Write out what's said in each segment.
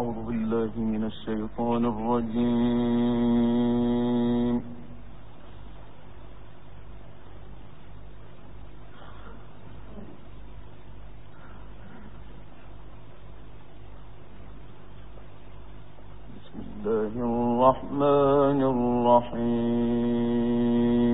أعوذ بالله من الشيطان الرجيم. بسم الله الرحمن الرحيم.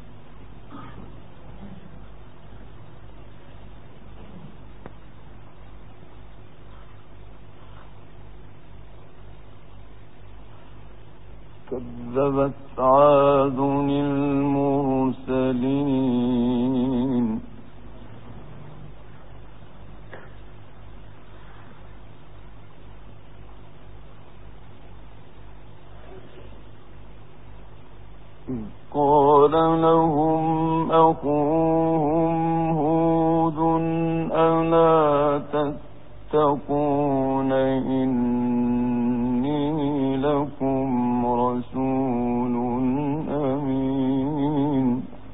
كذبت عاد المرسلين. قال لهم أخوهم هود ألا تتقون إني لكم رسول أمين.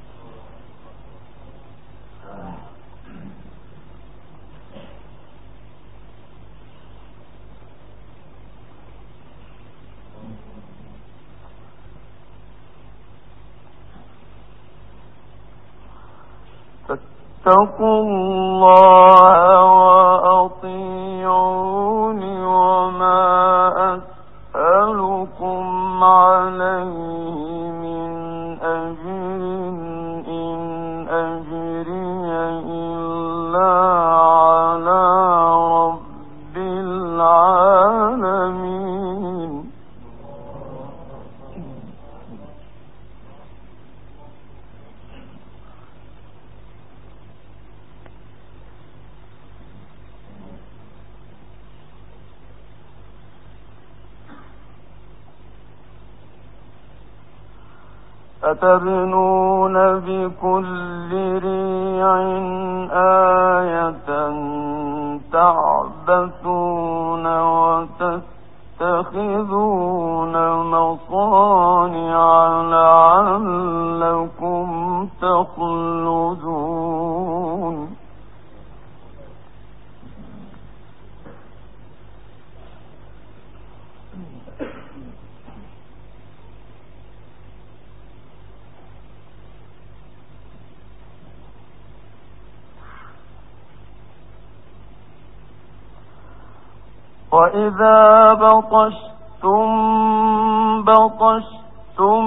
فاتقوا الله وأطيعون وما أسألكم عليه من أجر إن أجري إلا على رب العالمين. أتبنون بكل ريع آية تعبثون وتتخذون مصانع لعلكم تخلدون. وإذا بطشتم بطشتم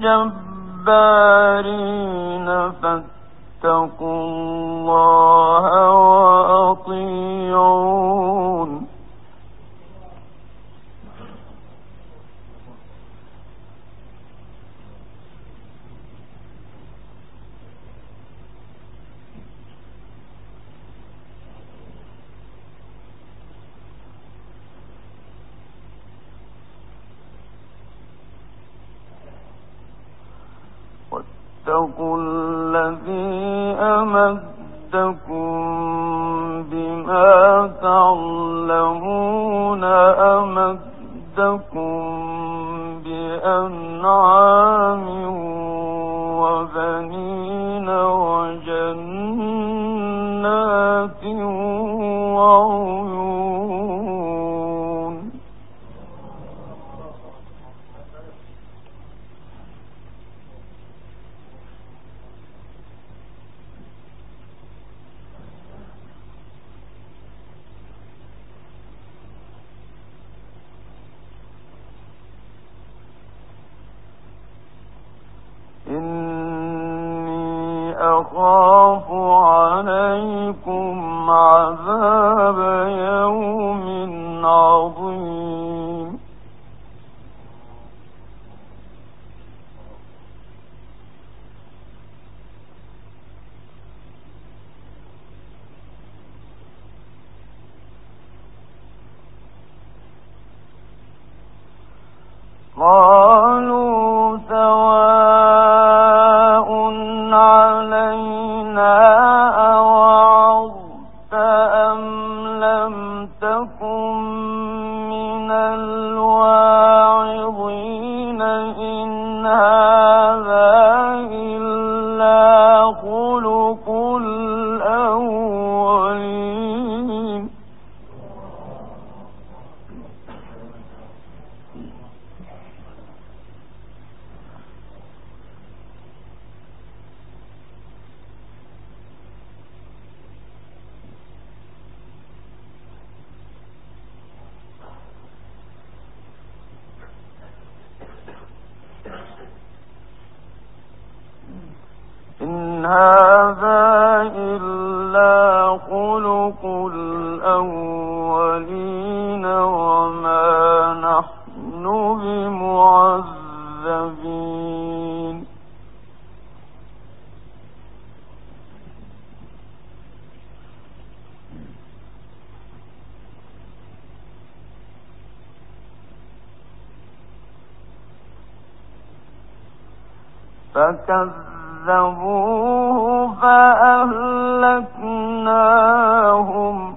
جبارين فاتقوا الله وأطيعون. واتقوا الذي أمدكم بما تعلمون أمدكم بأنعام وبنين وجنات وعيون. إني أخاف عليكم عذاب يوم عظيم. قالوا سواء علينا إلا خلق الأولين وما نحن بمعذبين فكذبوه فأهلكناهم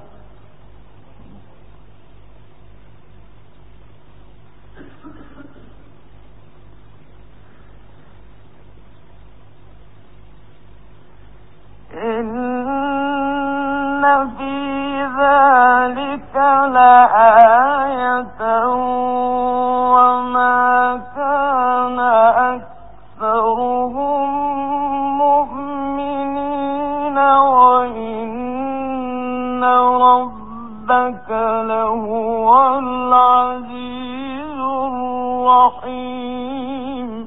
إن في ذلك لآية وما كان أكثرهم مؤمنين وإن ربك لهو العزيز الرحيم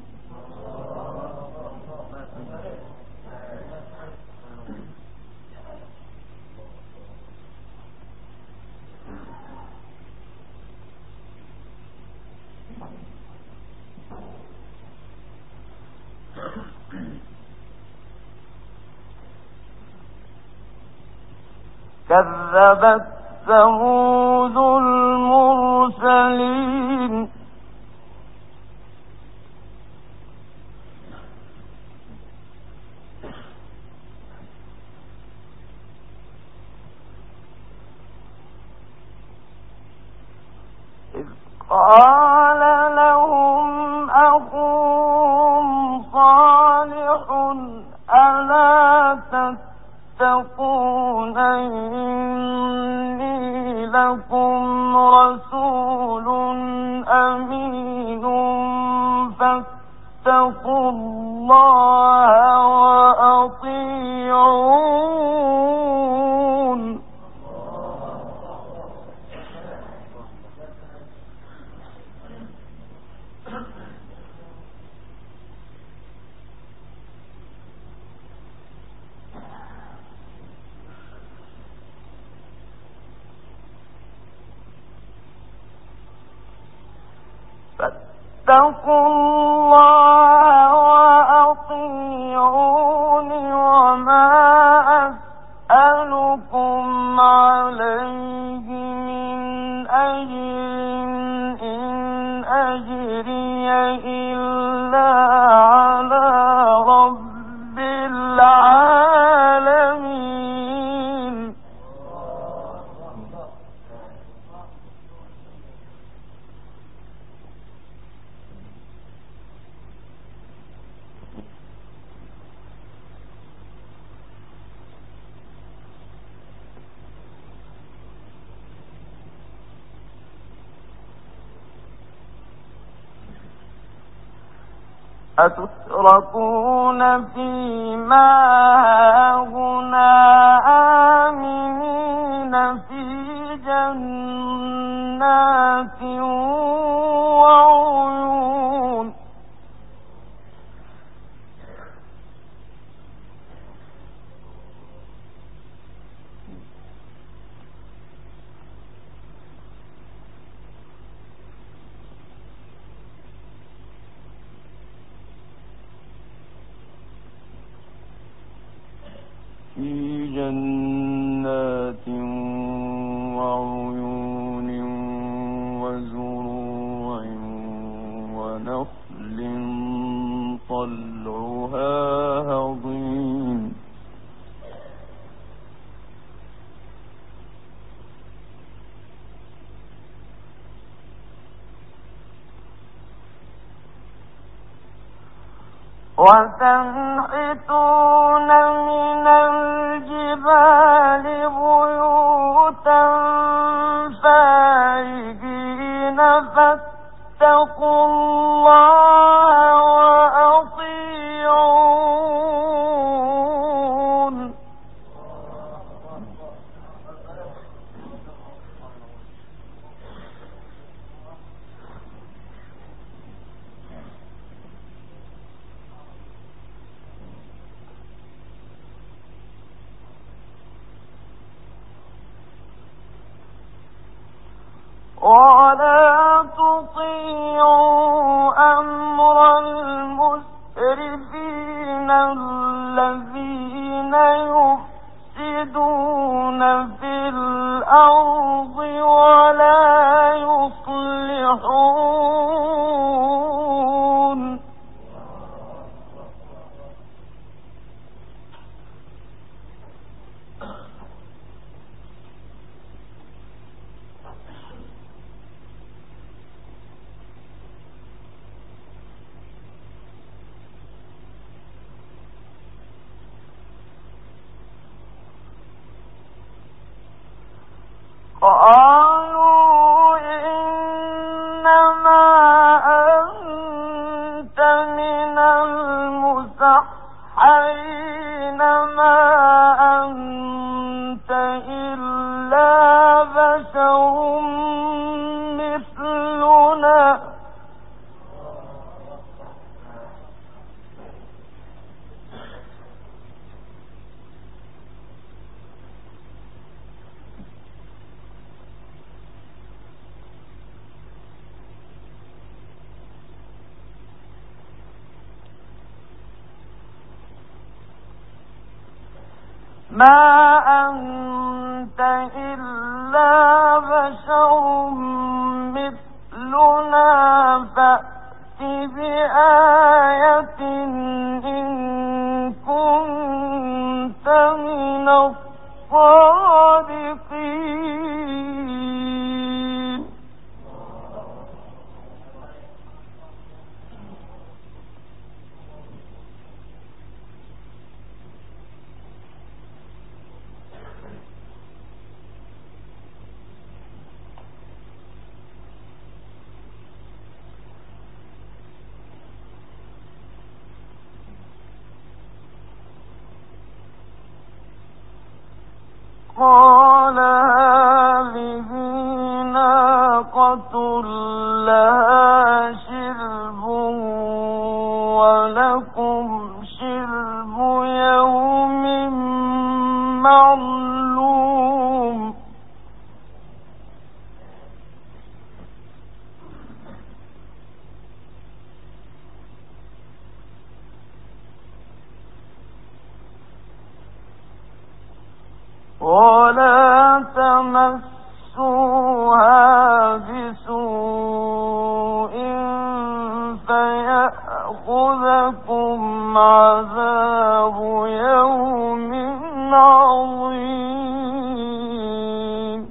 كذبت ثمود المرسلين إذ قال لهم أخوهم صالح ألا تتقون إني لكم رسول أمين فاتقوا الله وأطيعون فاتقوا الله وأطيعون وما أسألكم عليه من أجر إن أجري إلا على رب العالمين أتتركون فيما هاهنا آمنين في جنات وعيون في جنات وعيون وزروع ونخل طلعها هضيم وتنحتون من الجبال بيوتا فارهين فاتقوا الله وأطيعون ولا تطيعوا أمر المسرفين الذين يفسدون في الأرض ولا يصلحون. قالوا إنما أنت من المسحرين ما أنت إلا بشر مثلنا ما أنت إلا بشر مثلنا فأت بآية إن كنت من الصادقين. قال هذه ناقة لها شرب ولكم شرب يوم معلوم. ولا تمسوها بسوء فيأخذكم عذاب يوم عظيم.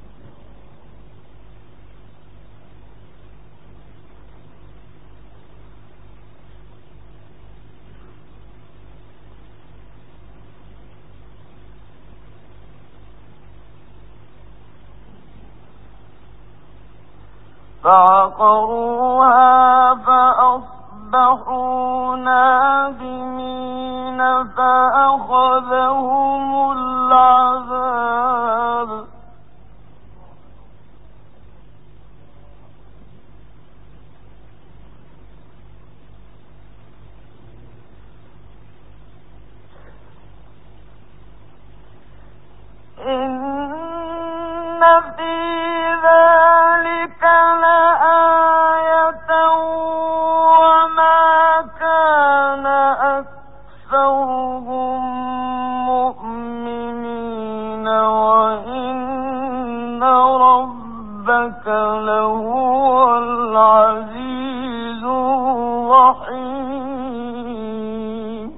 فعقروها فأصبحوا نادمين فأخذهم العذاب. إن في ذلك لآية وما كان أكثرهم مؤمنين وإن ربك لهو العزيز الرحيم.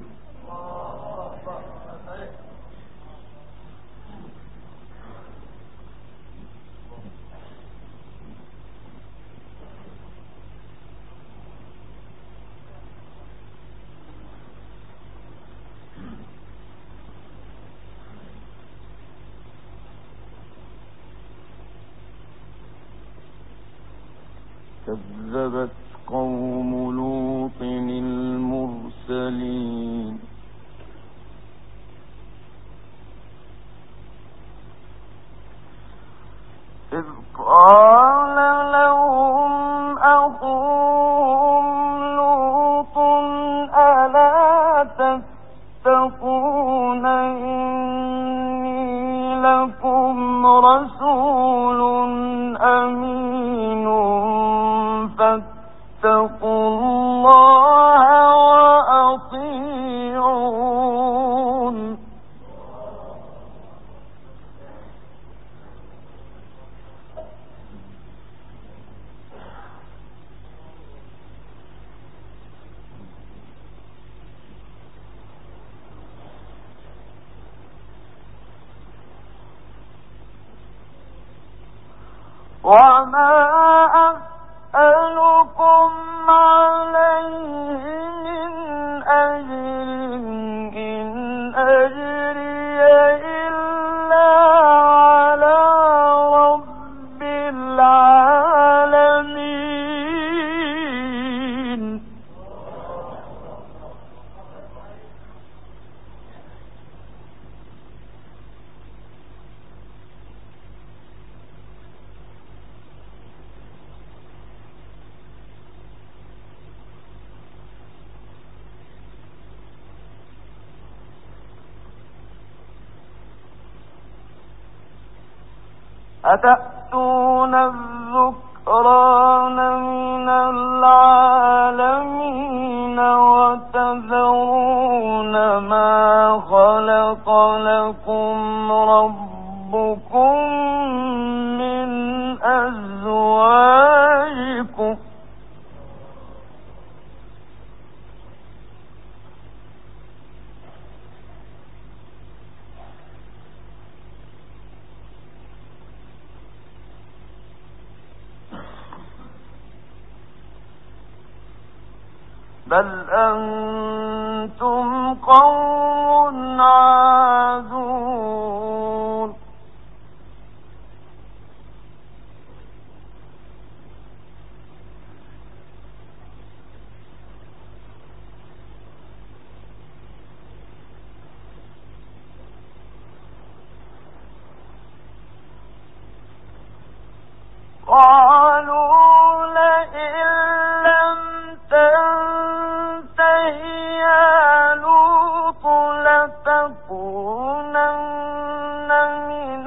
كذبت قوم لوط المرسلين. إذ قال لهم أخوهم لوط ألا تتقون إني لكم رسول أمين وما أسألكم عليه من أجر إن أجري إلا على رب العالمين أتأتون الذكران من العالمين وتذرون ما خلق لكم ربكم من أزواجكم بل أنتم قوم عادون قالوا لئن لم تنته يا لوط لتكونن من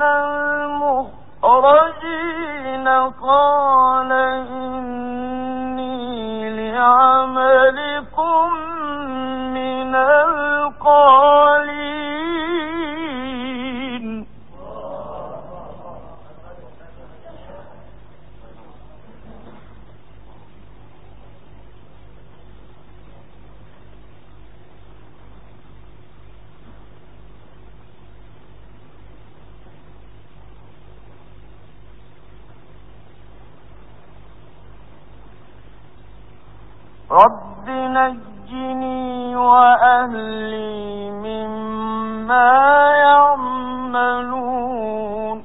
المخرجين قال إني لعملكم من القالين رب نجني وأهلي مما يعملون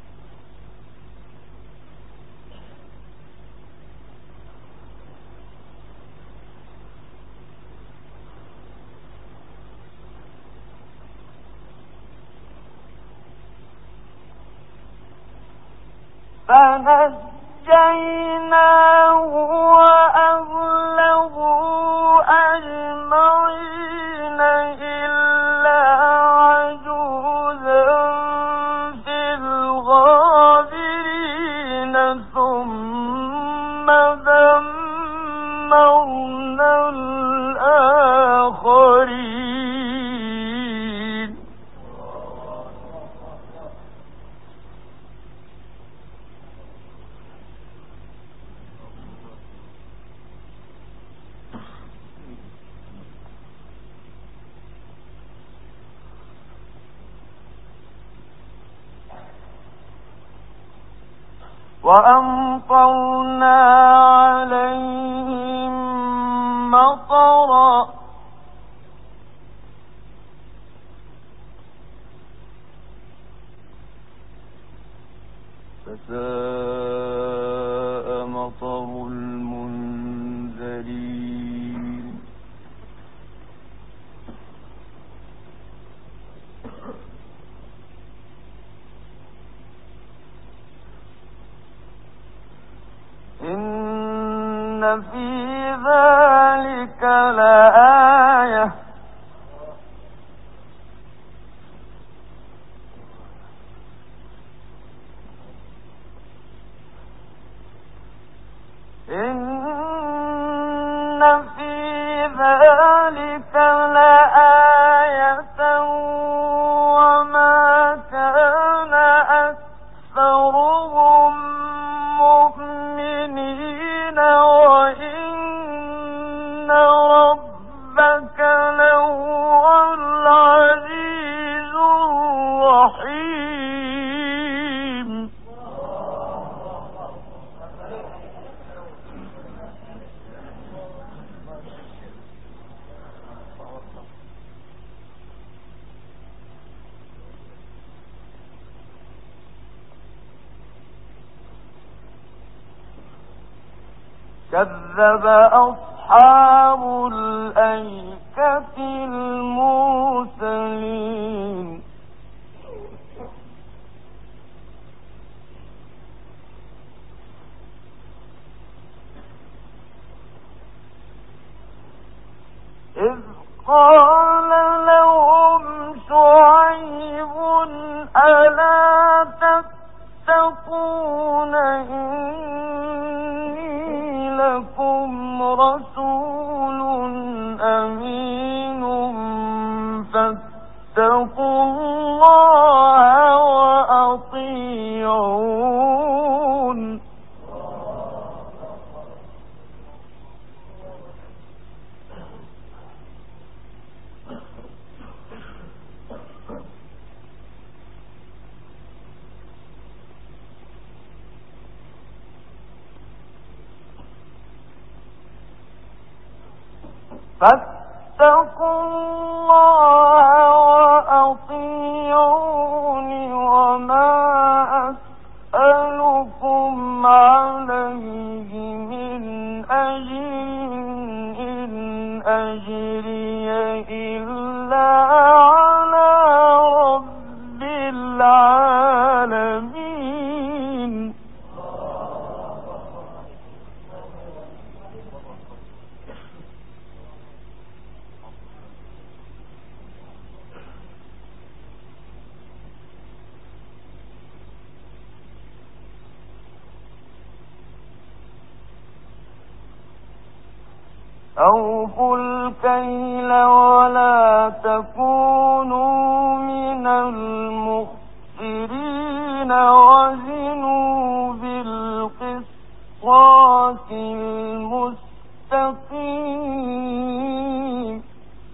فنجيناه وأهله أجمعين إلا عجوزا في الغابرين ثم دمرنا الآخرين وأمطرنا عليهم مطرا فساء مطر المنذرين إن في ذلك لآية إن في ذلك لآية وما كان أكثرهم مؤمنين وإن ربك كذب أصحاب الأيكة المرسلين إذ قال لهم شعيب ألا تتقون إني لكم رسول أمين فاتقوا الله وأطيعون فاتقوا الله وأطيعون وما أسألكم عليه من أجر إن أجري إلا على رب العالمين أوفوا الكيل ولا تكونوا من المخسرين وزنوا بالقسطاس المستقيم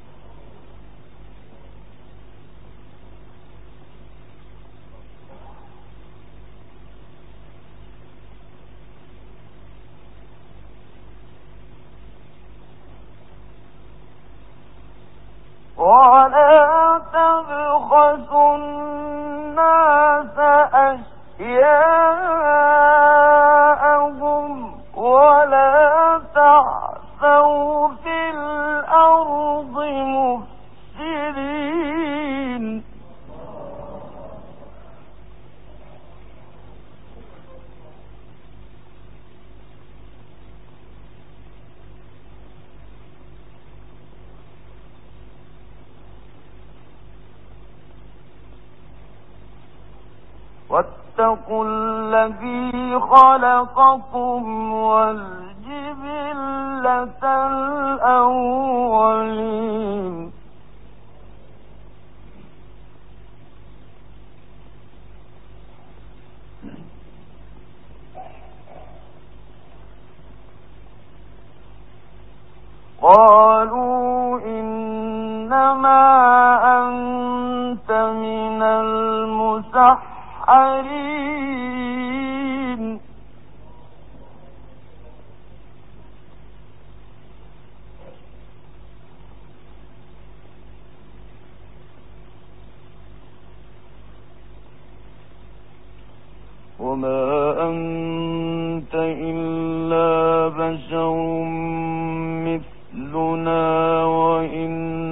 ولا تبخسوا الناس أشياءهم ولا تعثوا في الأرض مفسدين واتقوا الذي خلقكم والجبلة الأولين قالوا إنما أنت من المسحرين وما أنت إلا بشر مثلنا وإن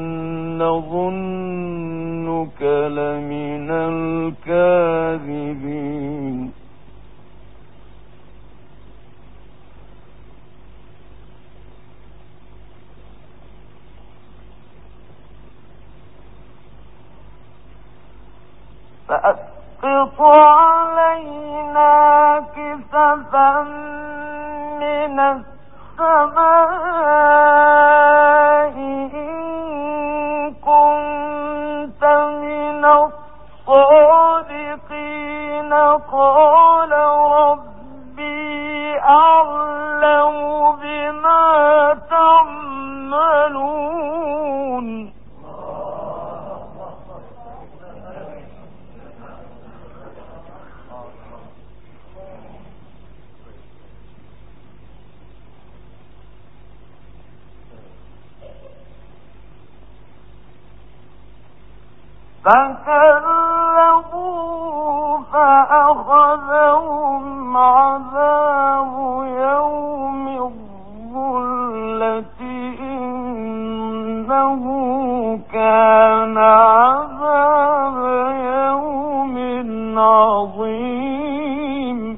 نظنك لمن الكاذبين فأسقط علينا كسفا من السماء إن كنت من الصادقين قال ربي أعلم بما تعملون فكذبوا فأخذهم عذاب يوم الظلة عظيم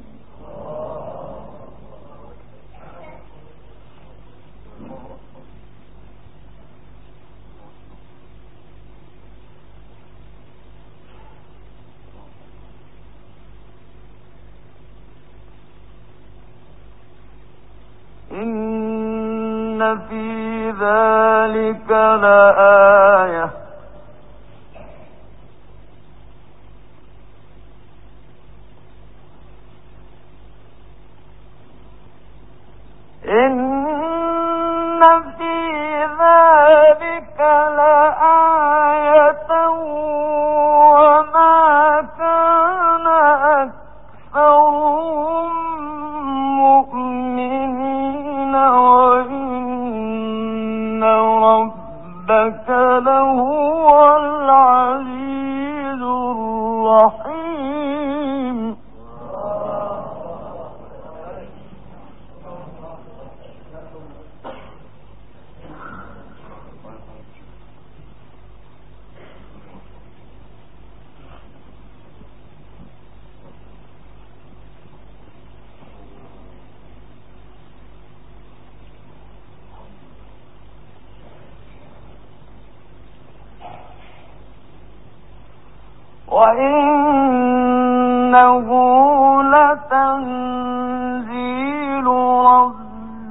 إن في ذلك لآية إن في ذلك لآية وما كان أكثرهم مؤمنين وإن ربك لهو العزيز الرحيم وإنه لتنزيل رب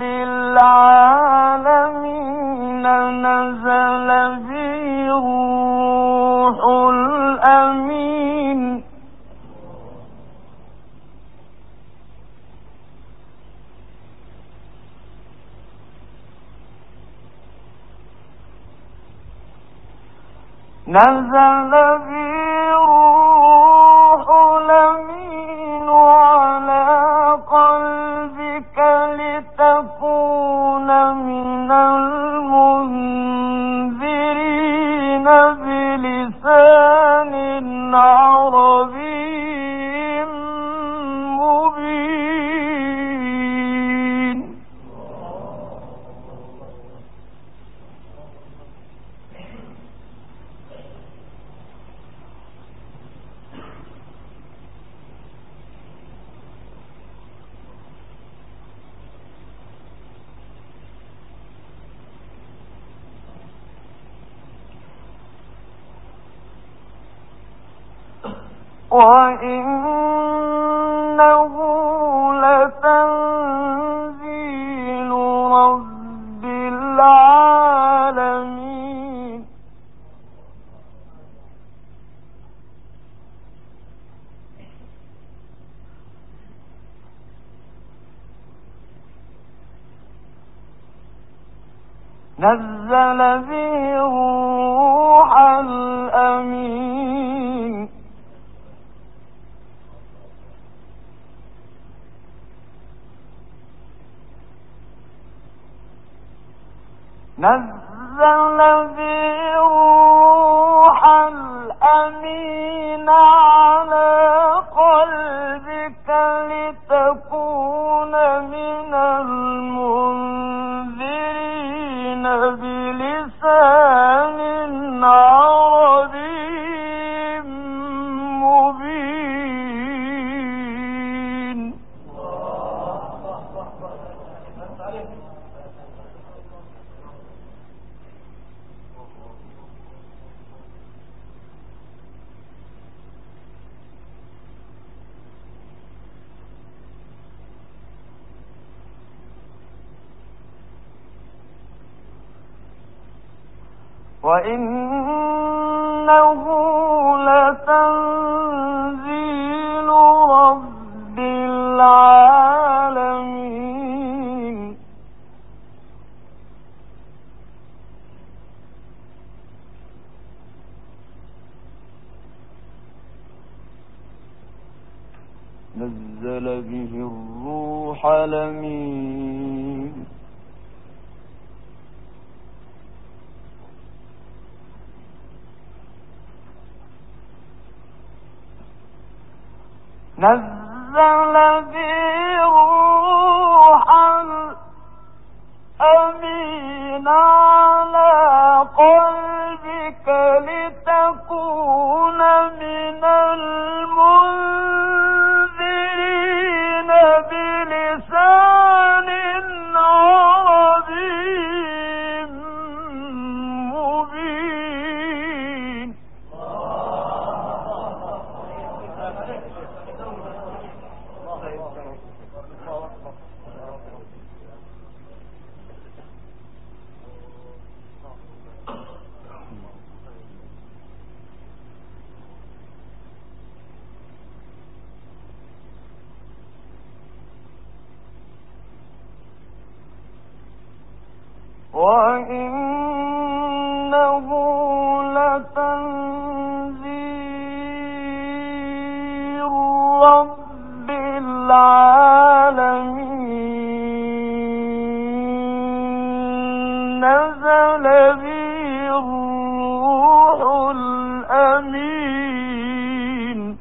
العالمين نزل به الروح الأمين نزل به الروح الأمين على قلبك لتكون من المنذرين بلسان عربي مبين وإنه لتنزيل رب العالمين نزل به الروح الأمين نزل به الروح الأمين على قلبك لتكون من المنذرين بلسان عربي مبين وإنه لتنزيل رب العالمين نزل به الروح الأمين نزل به الروح الأمين على قلبك لتكون من المنذرين وإنه لتنزيل رب العالمين نزل به الروح الأمين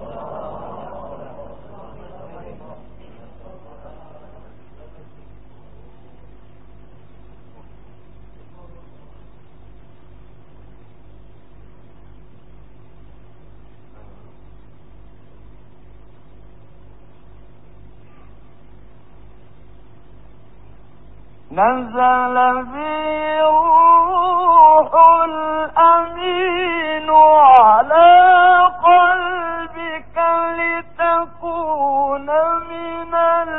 نزل به الروح الأمين على قلبك لتكون من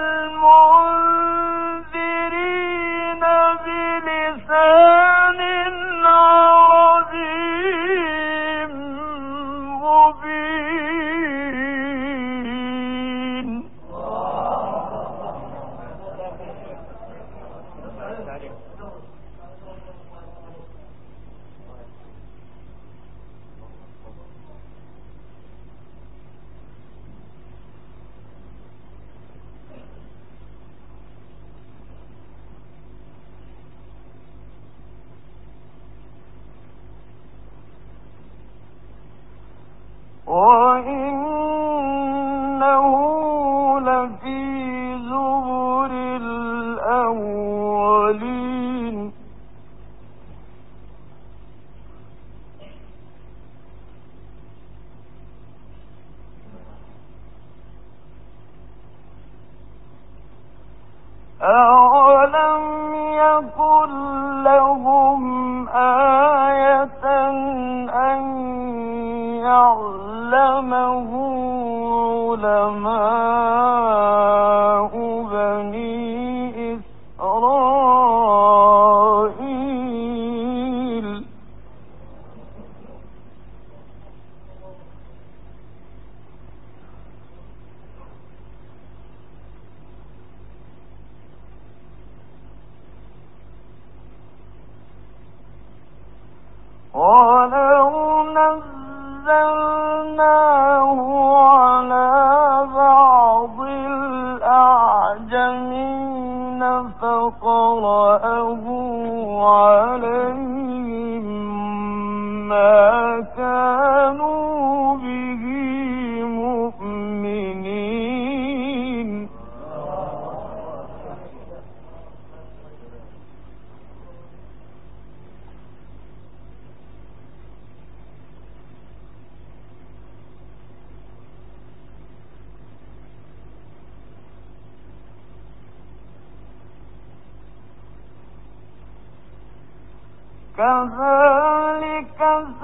المنذرين بلسان عربي مبين وإنه لفي زبر الأولين أولم يكن لهم آية أن يعلمه علماء بني إسرائيل ولو نزلناه على بعض الأعجمين فقرأه عليهم ما كانوا به مؤمنين كذلك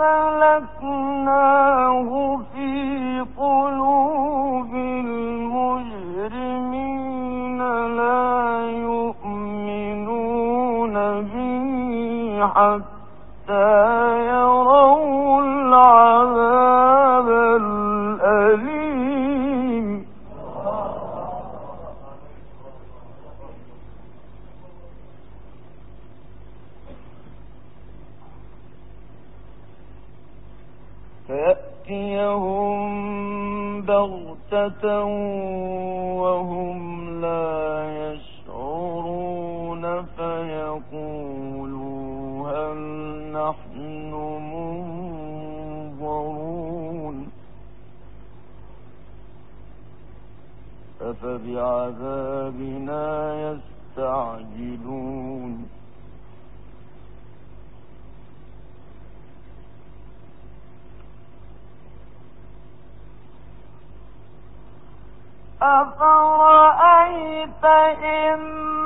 سلكناه في قلوب المجرمين لا يؤمنون به حتى يروا العذاب الأليم فيأتيهم بغتة وهم لا يشعرون فيقولوا هل نحن منظرون أفبعذابنا يستعجلون أفرأيت إن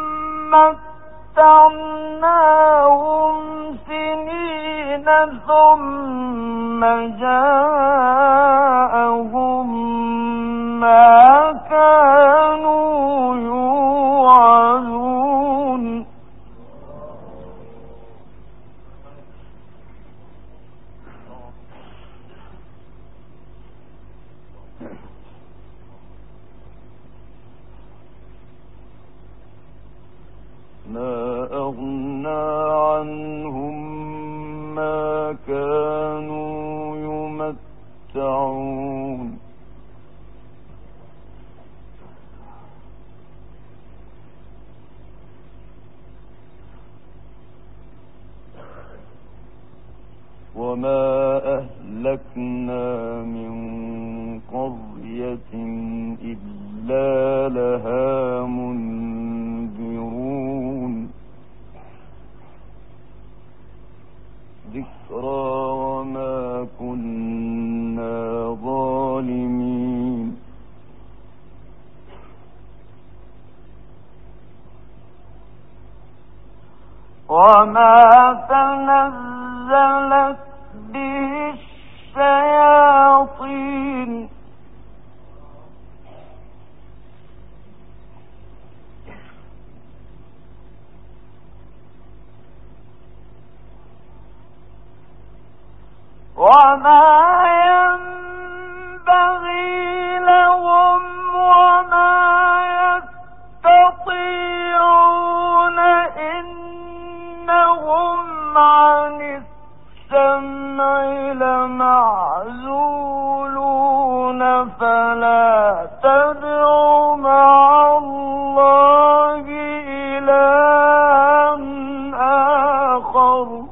متعناهم سنين ثم جاءهم ما كانوا يوعدون ما أغنى عنهم ما كانوا يمتعون وما أهلكنا من قرية إلا لها منذرون ذكرى وما كنا ظالمين وما تنزلت به الشياطين وما ينبغي لهم وما يستطيعون إنهم عن السمع لمعزولون فلا تدع مع الله إلها آخر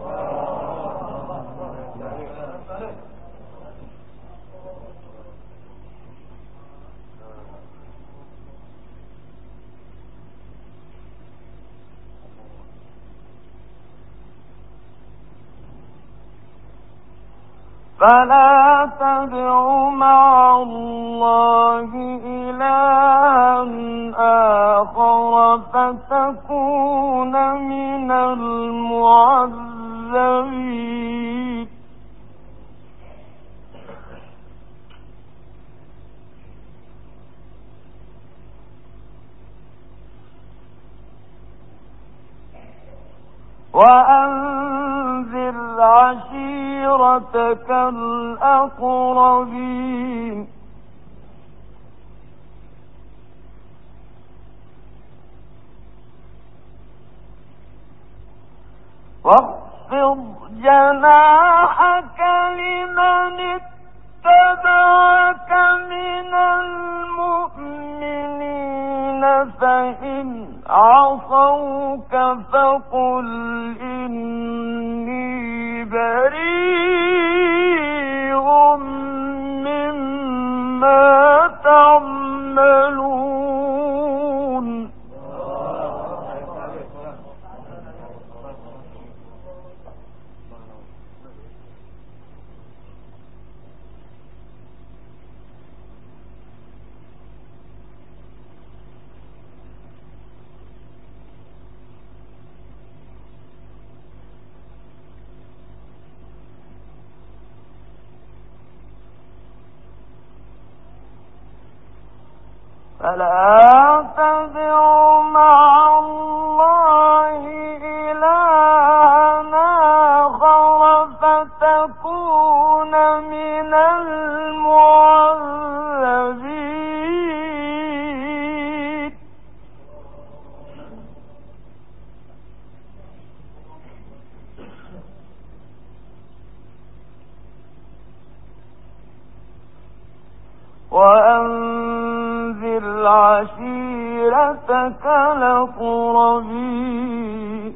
فلا تدع مع الله إلها آخر فتكون من المعذبين وأنذر عشيرتك الأقربين واخفض جناحك لمن اتبعك من المؤمنين فإن عصوك فقل إني بريء مما تعملون فلا تدع مع الله إلها آخر فتكون من المعذبين وأنذر عشيرتك الأقربين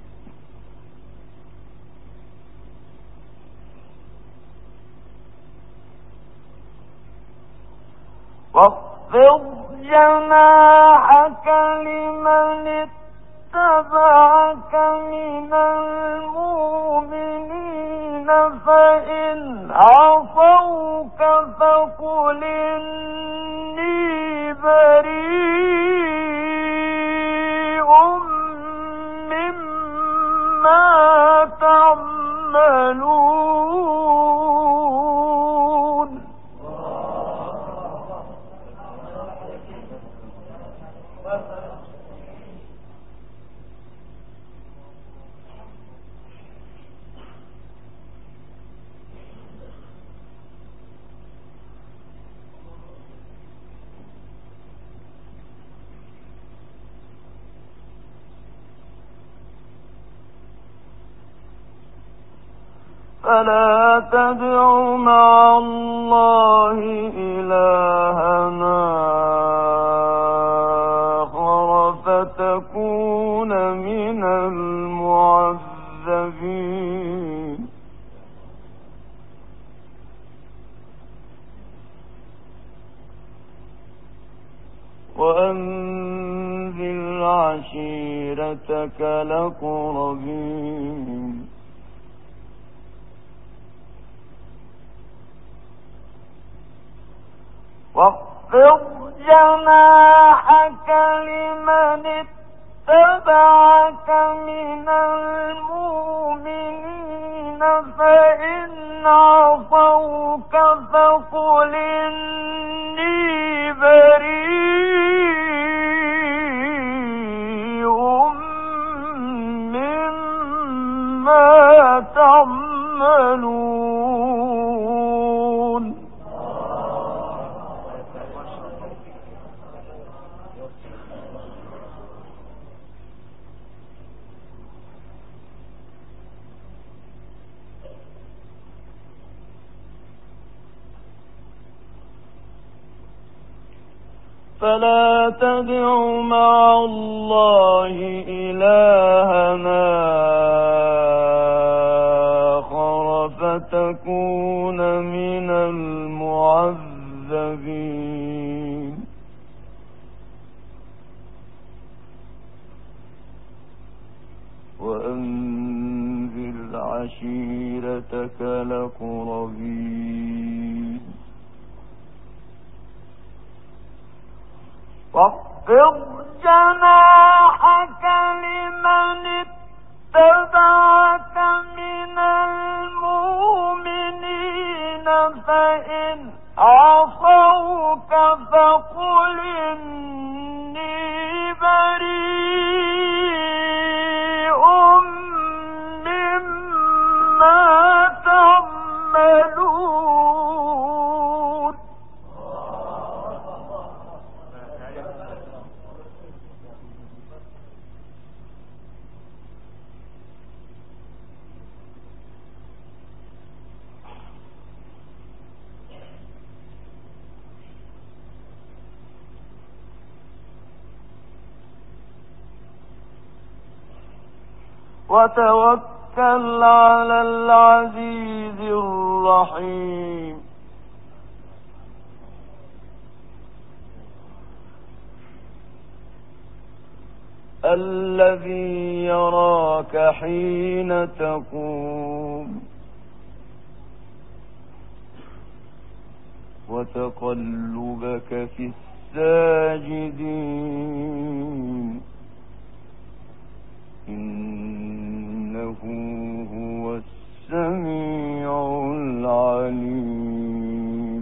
واخفض جناحك لمن اتبعك من المؤمنين فإن عصوك فقل إني بريء مما تعملون فلا تدع مع الله إلهنا آخر فتكون من المعذبين وأنذر عشيرتك الأقربين واخفض جناحك لمن اتبعك من المؤمنين فإن عصوك فقل إني بريء مما تعملون فلا تدع مع الله إلهنا آخر فتكون من المعذبين وأنذر عشيرتك الأقربين واخفض جناحك لمن اتبعك من المؤمنين فإن عصوك فقل إني بريء مما تعملون وتوكل على العزيز الرحيم الذي يراك حين تقوم وتقلبك في الساجدين إنه هو السميع العليم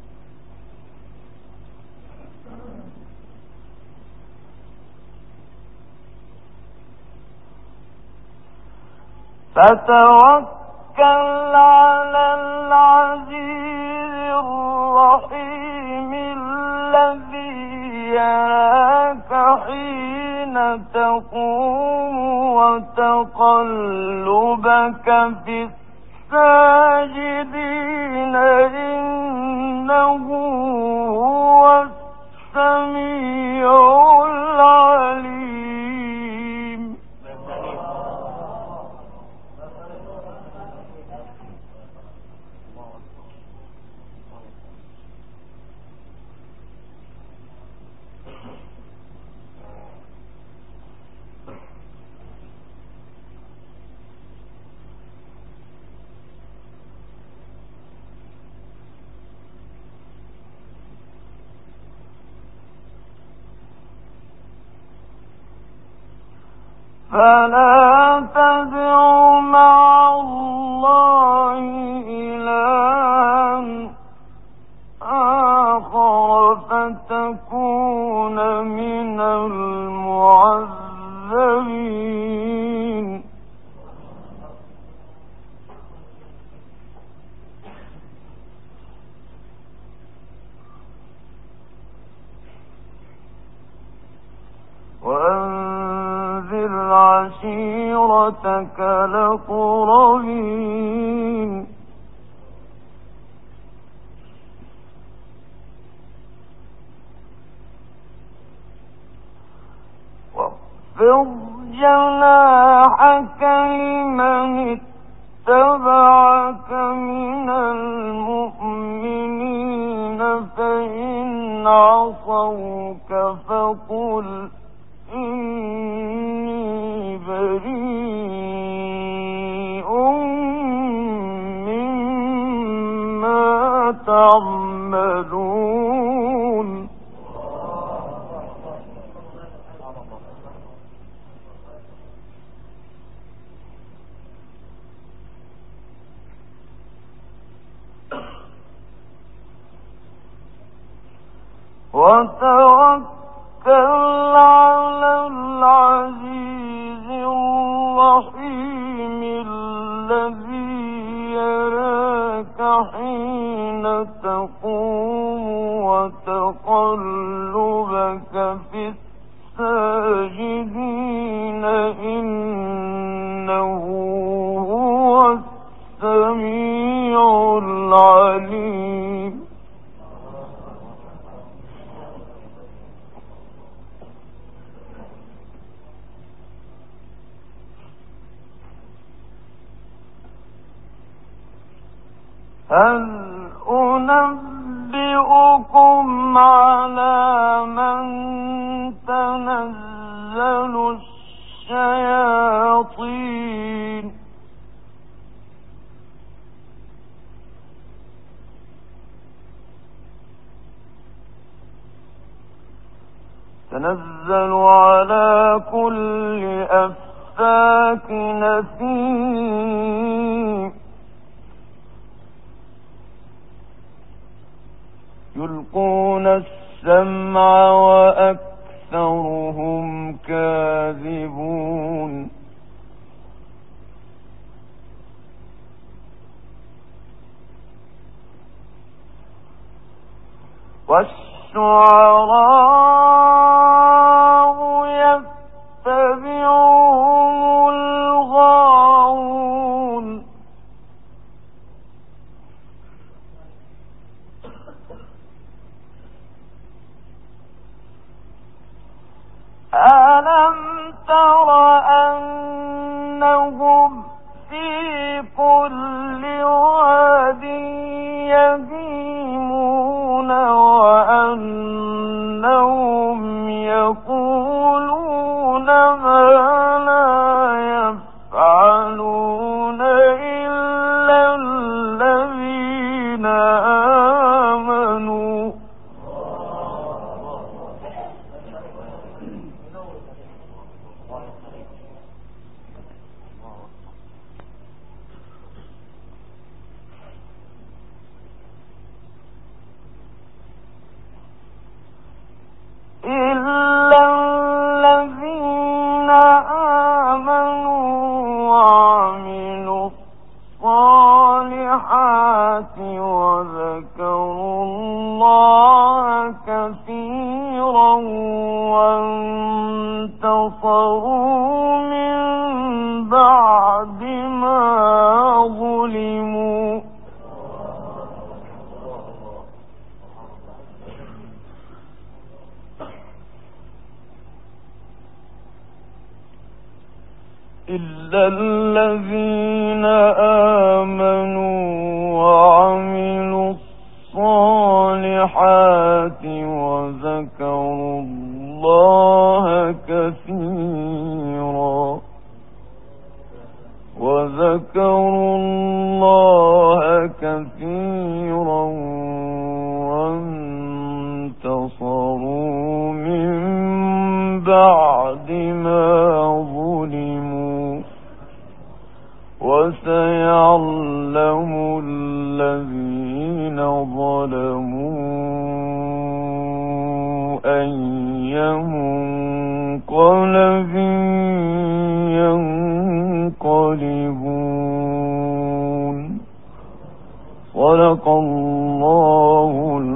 فتوكل على العزيز الرحيم الذي يراك حين تقوم وتقلبك في الساجدين إنه هو السميع العليم فلا تدع مع الله إلها آخر فتكون من المعذبين وأنذر عشيرتك وعشيرتك الأقربين واخفض جناحك لمن اتبعك من المؤمنين فإن عصوك فقل إني بريء مما تعملون وتوكل على العزيز الرحيم الذي يراك حين تقوم وتقلبك في الساجدين إنه هو السميع العليم هل أنبئكم على من تنزل الشياطين تنزل على كل أفاك نثيم يلقون السمع وأكثرهم كاذبون والشعراء يتبعهم الغاوون ألم تر أنهم في كل واد يهيمون وأنهم يقولون ما لا يفعلون إلا الذين آمنوا وعملوا الصالحات وذكروا الله كثيرا وانتصروا من بعد ما ظلموا إلا الذين آمنوا وعملوا الصالحات وذكروا الله كثيرا وانتصروا من بعد ما ظلموا وسيعلم الذين ظلموا أي منقلب ينقلبون صدق الله